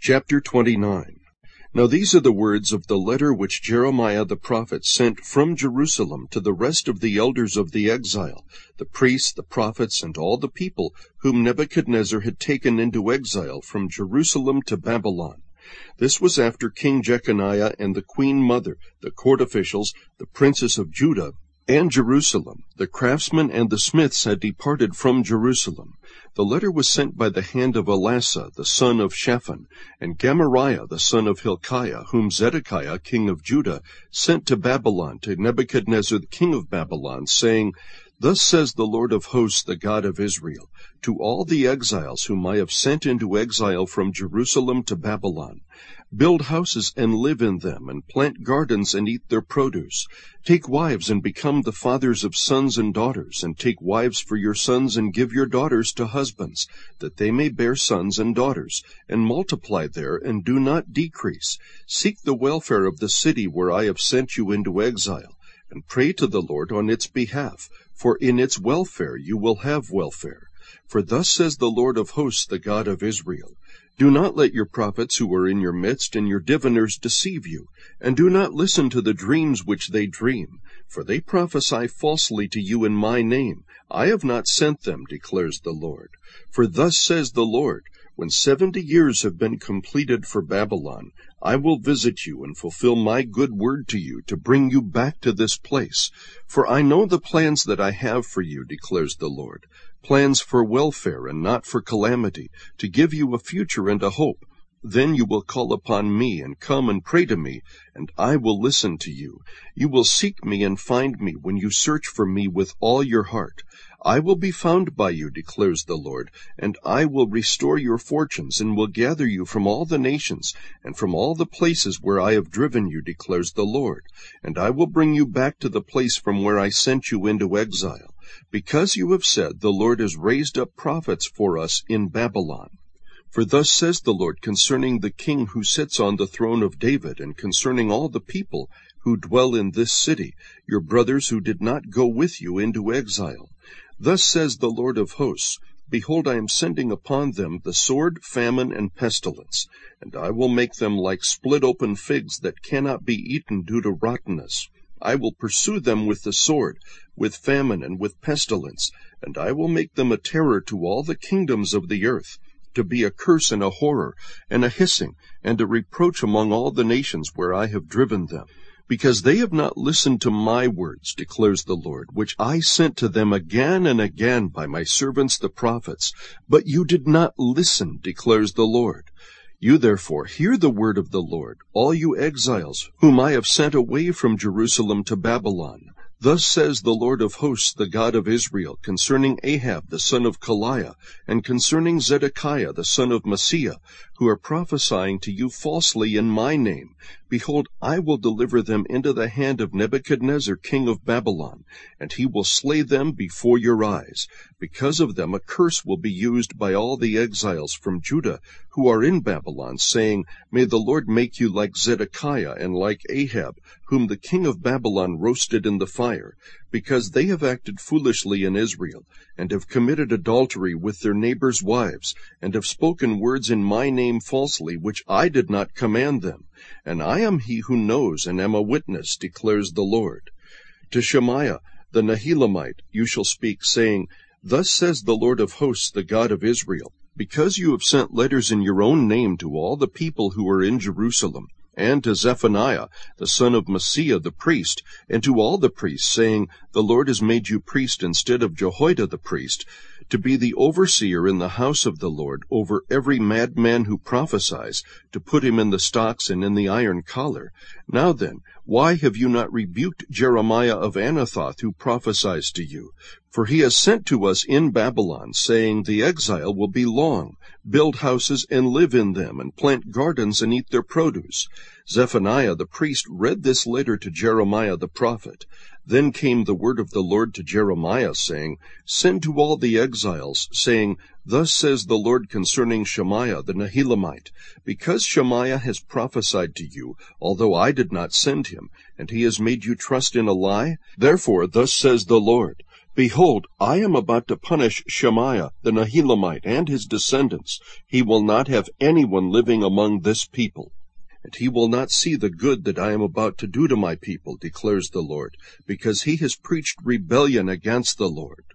Chapter 29. Now these are the words of the letter which Jeremiah the prophet sent from Jerusalem to the rest of the elders of the exile, the priests, the prophets, and all the people whom Nebuchadnezzar had taken into exile from Jerusalem to Babylon. This was after King Jeconiah and the queen mother, the court officials, the princes of Judah, and Jerusalem, the craftsmen and the smiths had departed from Jerusalem. The letter was sent by the hand of Elasah, the son of Shaphan, and Gemariah, the son of Hilkiah, whom Zedekiah, king of Judah, sent to Babylon, to Nebuchadnezzar, the king of Babylon, saying, Thus says the Lord of hosts, the God of Israel, to all the exiles whom I have sent into exile from Jerusalem to Babylon, build houses and live in them, and plant gardens and eat their produce. Take wives and become the fathers of sons and daughters, and take wives for your sons and give your daughters to husbands, that they may bear sons and daughters, and multiply there, and do not decrease. Seek the welfare of the city where I have sent you into exile, and pray to the Lord on its behalf, for in its welfare you will have welfare. For thus says the Lord of hosts, the God of Israel, Do not let your prophets who are in your midst and your diviners deceive you, and do not listen to the dreams which they dream, for they prophesy falsely to you in my name. I have not sent them, declares the Lord. For thus says the Lord, When 70 years have been completed for Babylon, I will visit you and fulfill my good word to you, to bring you back to this place. For I know the plans that I have for you, declares the Lord, plans for welfare and not for calamity, to give you a future and a hope. Then you will call upon me and come and pray to me, and I will listen to you. You will seek me and find me when you search for me with all your heart. I will be found by you, declares the Lord, and I will restore your fortunes, and will gather you from all the nations, and from all the places where I have driven you, declares the Lord. And I will bring you back to the place from where I sent you into exile, because you have said, The Lord has raised up prophets for us in Babylon. For thus says the Lord concerning the king who sits on the throne of David, and concerning all the people who dwell in this city, your brothers who did not go with you into exile. Thus says the Lord of hosts, Behold, I am sending upon them the sword, famine, and pestilence, and I will make them like split open figs that cannot be eaten due to rottenness. I will pursue them with the sword, with famine, and with pestilence, and I will make them a terror to all the kingdoms of the earth, to be a curse and a horror, and a hissing, and a reproach among all the nations where I have driven them. Because they have not listened to my words, declares the Lord, which I sent to them again and again by my servants the prophets. But you did not listen, declares the Lord. You therefore hear the word of the Lord, all you exiles, whom I have sent away from Jerusalem to Babylon. Thus says the Lord of hosts, the God of Israel, concerning Ahab the son of Kaliah, and concerning Zedekiah the son of Maaseiah, who are prophesying to you falsely in my name. Behold, I will deliver them into the hand of Nebuchadnezzar king of Babylon, and he will slay them before your eyes. Because of them a curse will be used by all the exiles from Judah who are in Babylon, saying, May the Lord make you like Zedekiah and like Ahab, whom the king of Babylon roasted in the fire, because they have acted foolishly in Israel, and have committed adultery with their neighbors' wives, and have spoken words in my name falsely, which I did not command them. And I am he who knows, and am a witness, declares the Lord. To Shemaiah the Nehelamite you shall speak, saying, Thus says the Lord of hosts, the God of Israel, Because you have sent letters in your own name to all the people who are in Jerusalem, and to Zephaniah the son of Maaseiah the priest, and to all the priests, saying, The Lord has made you priest instead of Jehoiada the priest, to be the overseer in the house of the Lord over every madman who prophesies, to put him in the stocks and in the iron collar. Now then, why have you not rebuked Jeremiah of Anathoth, who prophesies to you? For he has sent to us in Babylon, saying, The exile will be long. Build houses and live in them, and plant gardens and eat their produce. Zephaniah the priest read this letter to Jeremiah the prophet. Then came the word of the Lord to Jeremiah, saying, Send to all the exiles, saying, Thus says the Lord concerning Shemaiah the Nehelamite, Because Shemaiah has prophesied to you, although I did not send him, and he has made you trust in a lie, therefore thus says the Lord, Behold, I am about to punish Shemaiah the Nehelamite and his descendants. He will not have anyone living among this people. And he will not see the good that I am about to do to my people, declares the Lord, because he has preached rebellion against the Lord.